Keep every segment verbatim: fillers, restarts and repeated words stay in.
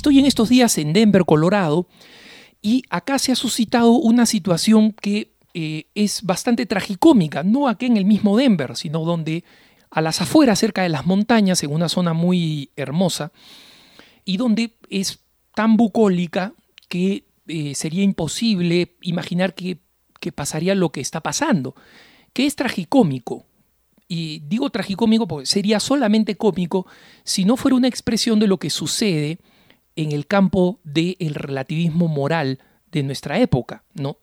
estoy en estos días en Denver, Colorado, y acá se ha suscitado una situación que eh, es bastante tragicómica, no aquí en el mismo Denver, sino donde a las afueras, cerca de las montañas, en una zona muy hermosa, y donde es tan bucólica que eh, sería imposible imaginar que, que pasaría lo que está pasando, que es tragicómico. Y digo tragicómico porque sería solamente cómico si no fuera una expresión de lo que sucede en el campo del relativismo moral de nuestra época, ¿no?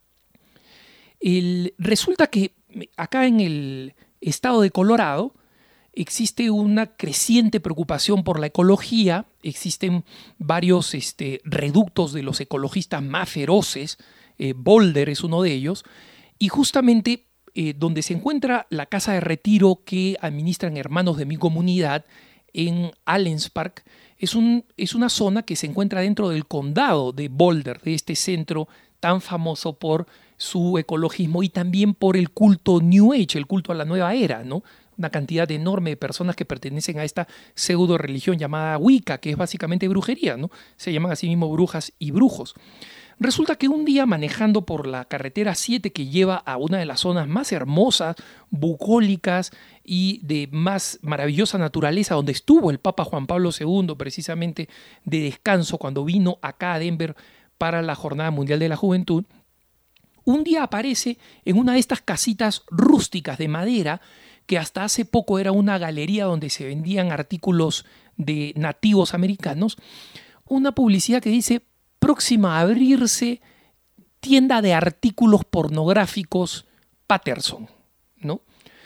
El, resulta que acá en el estado de Colorado existe una creciente preocupación por la ecología, existen varios este, reductos de los ecologistas más feroces, eh, Boulder es uno de ellos, y justamente eh, donde se encuentra la casa de retiro que administran hermanos de mi comunidad en Allens Park, es, un, es una zona que se encuentra dentro del condado de Boulder, de este centro tan famoso por su ecologismo y también por el culto New Age, el culto a la nueva era, ¿no? Una cantidad enorme de personas que pertenecen a esta pseudo religión llamada Wicca, que es básicamente brujería, ¿no? Se llaman a sí mismos brujas y brujos. Resulta que un día manejando por la carretera siete que lleva a una de las zonas más hermosas, bucólicas y de más maravillosa naturaleza, donde estuvo el Papa Juan Pablo segundo precisamente de descanso cuando vino acá a Denver para la Jornada Mundial de la Juventud, un día aparece en una de estas casitas rústicas de madera que hasta hace poco era una galería donde se vendían artículos de nativos americanos, una publicidad que dice próxima a abrirse tienda de artículos pornográficos Patterson, ¿no?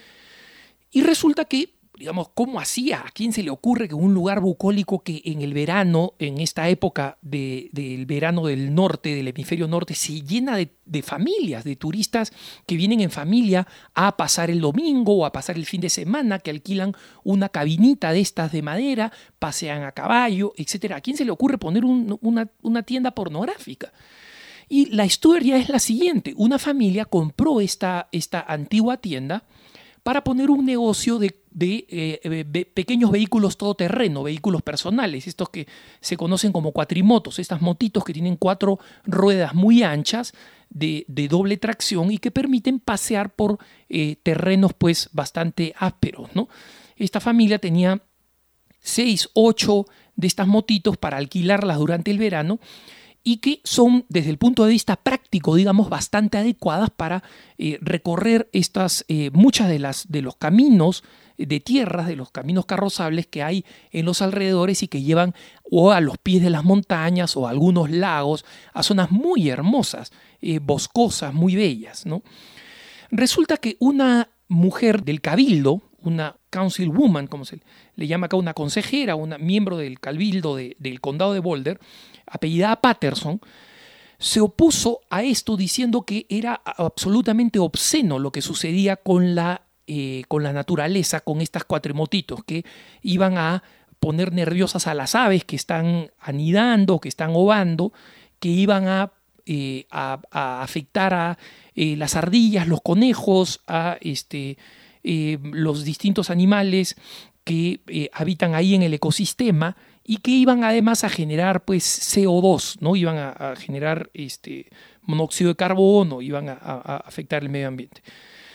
Y resulta que, digamos, ¿cómo hacía? ¿A quién se le ocurre que un lugar bucólico que en el verano, en esta época de, del verano del norte, del hemisferio norte, se llena de, de familias, de turistas que vienen en familia a pasar el domingo o a pasar el fin de semana, que alquilan una cabinita de estas de madera, pasean a caballo, etcétera? ¿A quién se le ocurre poner un, una, una tienda pornográfica? Y la historia es la siguiente. Una familia compró esta, esta antigua tienda para poner un negocio de, de eh, de pequeños vehículos todoterreno, vehículos personales, estos que se conocen como cuatrimotos, estas motitos que tienen cuatro ruedas muy anchas de, de doble tracción y que permiten pasear por eh, terrenos pues bastante ásperos, ¿no? Esta familia tenía seis, ocho de estas motitos para alquilarlas durante el verano y que son, desde el punto de vista práctico, digamos, bastante adecuadas para eh, recorrer estas, eh, muchas de, las, de los caminos de tierras, de los caminos carrozables que hay en los alrededores y que llevan o a los pies de las montañas o a algunos lagos, a zonas muy hermosas, eh, boscosas, muy bellas, ¿no? Resulta que una mujer del cabildo, una councilwoman, como se le llama acá, una consejera, una miembro del cabildo de, del condado de Boulder, apellidada Patterson, se opuso a esto diciendo que era absolutamente obsceno lo que sucedía con la, eh, con la naturaleza, con estas cuatrimotitos que iban a poner nerviosas a las aves que están anidando, que están ovando, que iban a, eh, a, a afectar a eh, las ardillas, los conejos, a este, eh, los distintos animales que eh, habitan ahí en el ecosistema y que iban además a generar pues C O dos, ¿no? Iban a, a generar este, monóxido de carbono, iban a, a, a afectar el medio ambiente.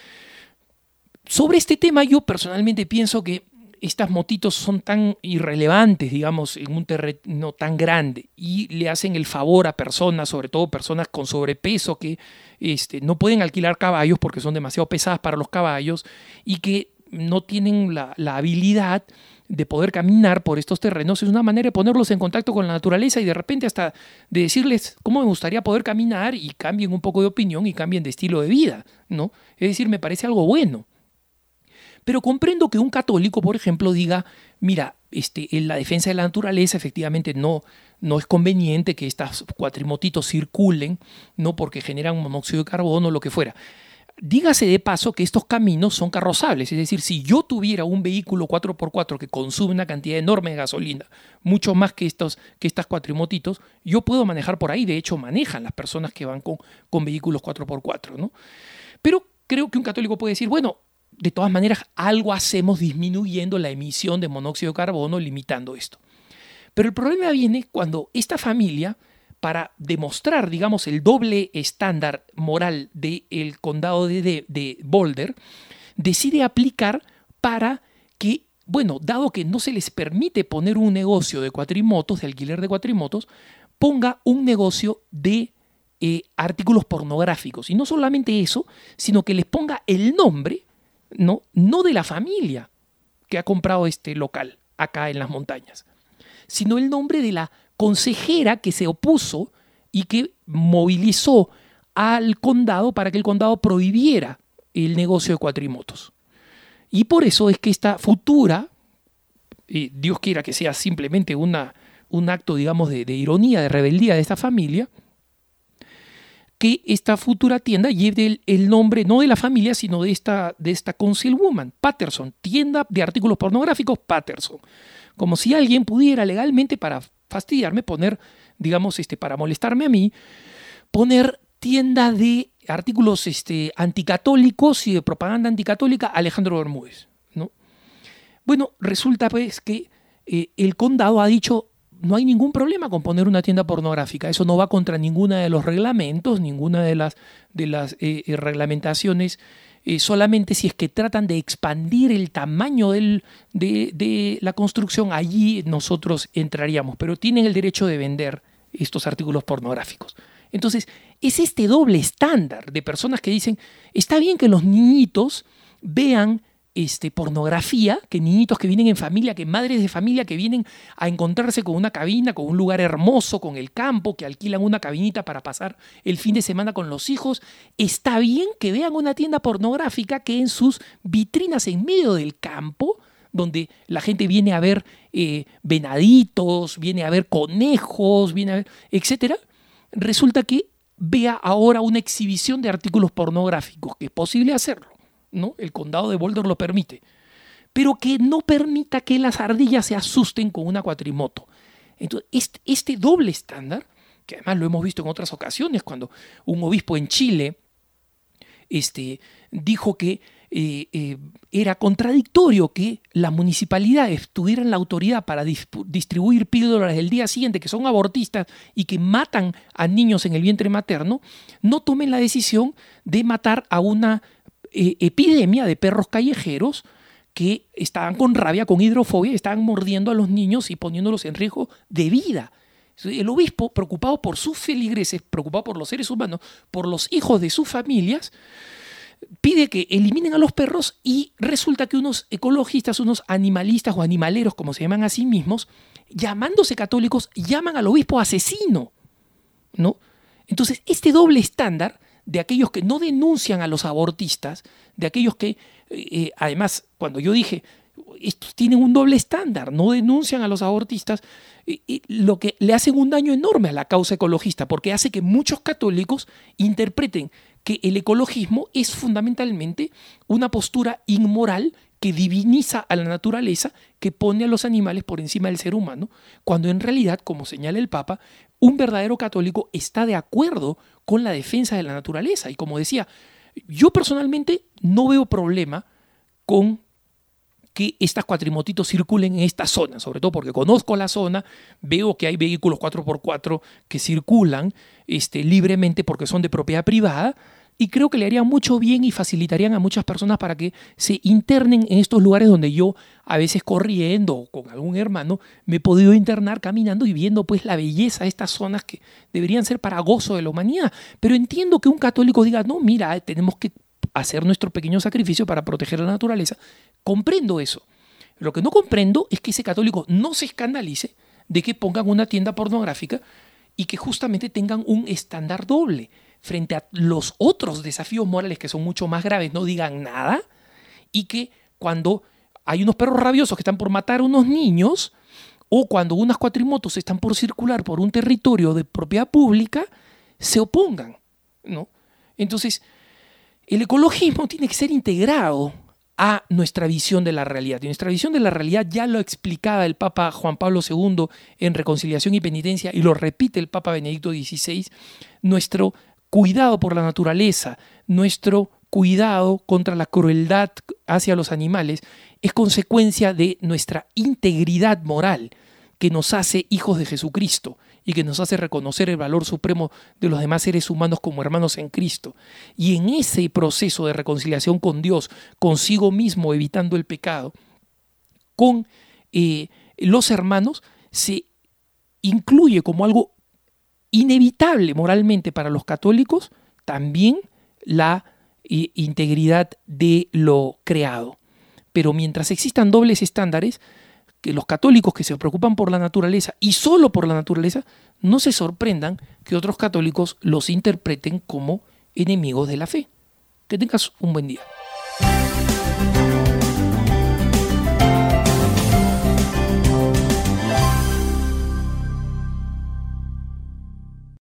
Sobre este tema yo personalmente pienso que estas motitos son tan irrelevantes, digamos, en un terreno tan grande y le hacen el favor a personas, sobre todo personas con sobrepeso que este, no pueden alquilar caballos porque son demasiado pesadas para los caballos y que no tienen la, la habilidad de poder caminar por estos terrenos. Es una manera de ponerlos en contacto con la naturaleza y de repente hasta de decirles cómo me gustaría poder caminar y cambien un poco de opinión y cambien de estilo de vida, ¿no? Es decir, me parece algo bueno. Pero comprendo que un católico, por ejemplo, diga, mira, este, en la defensa de la naturaleza efectivamente no, no es conveniente que estas cuatrimotitos circulen, ¿no? Porque generan monóxido de carbono o lo que fuera. Dígase de paso que estos caminos son carrozables, es decir, si yo tuviera un vehículo cuatro por cuatro que consume una cantidad enorme de gasolina, mucho más que, estos, que estas cuatrimotitos, yo puedo manejar por ahí, de hecho manejan las personas que van con, con vehículos cuatro por cuatro, ¿no? Pero creo que un católico puede decir, bueno, de todas maneras algo hacemos disminuyendo la emisión de monóxido de carbono, limitando esto. Pero el problema viene cuando esta familia, para demostrar, digamos, el doble estándar moral del condado de, de, de Boulder, decide aplicar para que, bueno, dado que no se les permite poner un negocio de cuatrimotos, de alquiler de cuatrimotos, ponga un negocio de eh, artículos pornográficos. Y no solamente eso, sino que les ponga el nombre, ¿no? No de la familia que ha comprado este local acá en las montañas, sino el nombre de la consejera que se opuso y que movilizó al condado para que el condado prohibiera el negocio de cuatrimotos. Y por eso es que esta futura, eh, Dios quiera que sea simplemente una, un acto, digamos, de, de ironía, de rebeldía de esta familia, que esta futura tienda lleve el, el nombre no de la familia, sino de esta, de esta councilwoman, Patterson, tienda de artículos pornográficos Patterson. Como si alguien pudiera legalmente, para fastidiarme, poner, digamos, este, para molestarme a mí, poner tienda de artículos este, anticatólicos y de propaganda anticatólica Alejandro Bermúdez, ¿no? Bueno, resulta pues que eh, el condado ha dicho, no hay ningún problema con poner una tienda pornográfica, eso no va contra ninguna de los reglamentos, ninguna de las, de las eh, reglamentaciones, eh, solamente si es que tratan de expandir el tamaño del, de, de la construcción, allí nosotros entraríamos, pero tienen el derecho de vender estos artículos pornográficos. Entonces, es este doble estándar de personas que dicen, está bien que los niñitos vean este, pornografía, que niñitos que vienen en familia, que madres de familia que vienen a encontrarse con una cabina, con un lugar hermoso, con el campo, que alquilan una cabinita para pasar el fin de semana con los hijos. Está bien que vean una tienda pornográfica que en sus vitrinas en medio del campo, donde la gente viene a ver eh, venaditos, viene a ver conejos, viene a ver, etcétera, resulta que vea ahora una exhibición de artículos pornográficos, que es posible hacerlo, ¿no? El condado de Boulder lo permite, pero que no permita que las ardillas se asusten con una cuatrimoto. Entonces, este, este doble estándar, que además lo hemos visto en otras ocasiones, cuando un obispo en Chile este, dijo que eh, eh, era contradictorio que las municipalidades tuvieran la autoridad para distribuir píldoras el día siguiente, que son abortistas y que matan a niños en el vientre materno, no tomen la decisión de matar a una eh, epidemia de perros callejeros que estaban con rabia, con hidrofobia, estaban mordiendo a los niños y poniéndolos en riesgo de vida. El obispo, preocupado por sus feligreses, preocupado por los seres humanos, por los hijos de sus familias, pide que eliminen a los perros, y resulta que unos ecologistas, unos animalistas o animaleros, como se llaman a sí mismos, llamándose católicos, llaman al obispo asesino, ¿no? Entonces, este doble estándar de aquellos que no denuncian a los abortistas, de aquellos que, eh, además, cuando yo dije, estos tienen un doble estándar, no denuncian a los abortistas, eh, eh, lo que le hacen un daño enorme a la causa ecologista, porque hace que muchos católicos interpreten que el ecologismo es fundamentalmente una postura inmoral que diviniza a la naturaleza, que pone a los animales por encima del ser humano, cuando en realidad, como señala el Papa, un verdadero católico está de acuerdo con la defensa de la naturaleza. Y como decía, yo personalmente no veo problema con que estas cuatrimotitos circulen en esta zona, sobre todo porque conozco la zona, veo que hay vehículos cuatro por cuatro que circulan este, libremente porque son de propiedad privada, y creo que le harían mucho bien y facilitarían a muchas personas para que se internen en estos lugares donde yo, a veces corriendo o con algún hermano, me he podido internar caminando y viendo pues la belleza de estas zonas que deberían ser para gozo de la humanidad. Pero entiendo que un católico diga, no, mira, tenemos que hacer nuestro pequeño sacrificio para proteger la naturaleza. Comprendo eso. Lo que no comprendo es que ese católico no se escandalice de que pongan una tienda pornográfica y que justamente tengan un estándar doble frente a los otros desafíos morales que son mucho más graves, no digan nada, y que cuando hay unos perros rabiosos que están por matar a unos niños, o cuando unas cuatrimotos están por circular por un territorio de propiedad pública, se opongan, ¿no? Entonces, el ecologismo tiene que ser integrado a nuestra visión de la realidad. Y nuestra visión de la realidad ya lo explicaba el Papa Juan Pablo segundo en Reconciliación y Penitencia, y lo repite el Papa Benedicto dieciséis, nuestro cuidado por la naturaleza, nuestro cuidado contra la crueldad hacia los animales, es consecuencia de nuestra integridad moral, que nos hace hijos de Jesucristo y que nos hace reconocer el valor supremo de los demás seres humanos como hermanos en Cristo. Y en ese proceso de reconciliación con Dios, consigo mismo, evitando el pecado, con eh, los hermanos, se incluye como algo inevitable moralmente para los católicos también la eh, integridad de lo creado. Pero mientras existan dobles estándares, que los católicos que se preocupan por la naturaleza y solo por la naturaleza, no se sorprendan que otros católicos los interpreten como enemigos de la fe. Que tengas un buen día.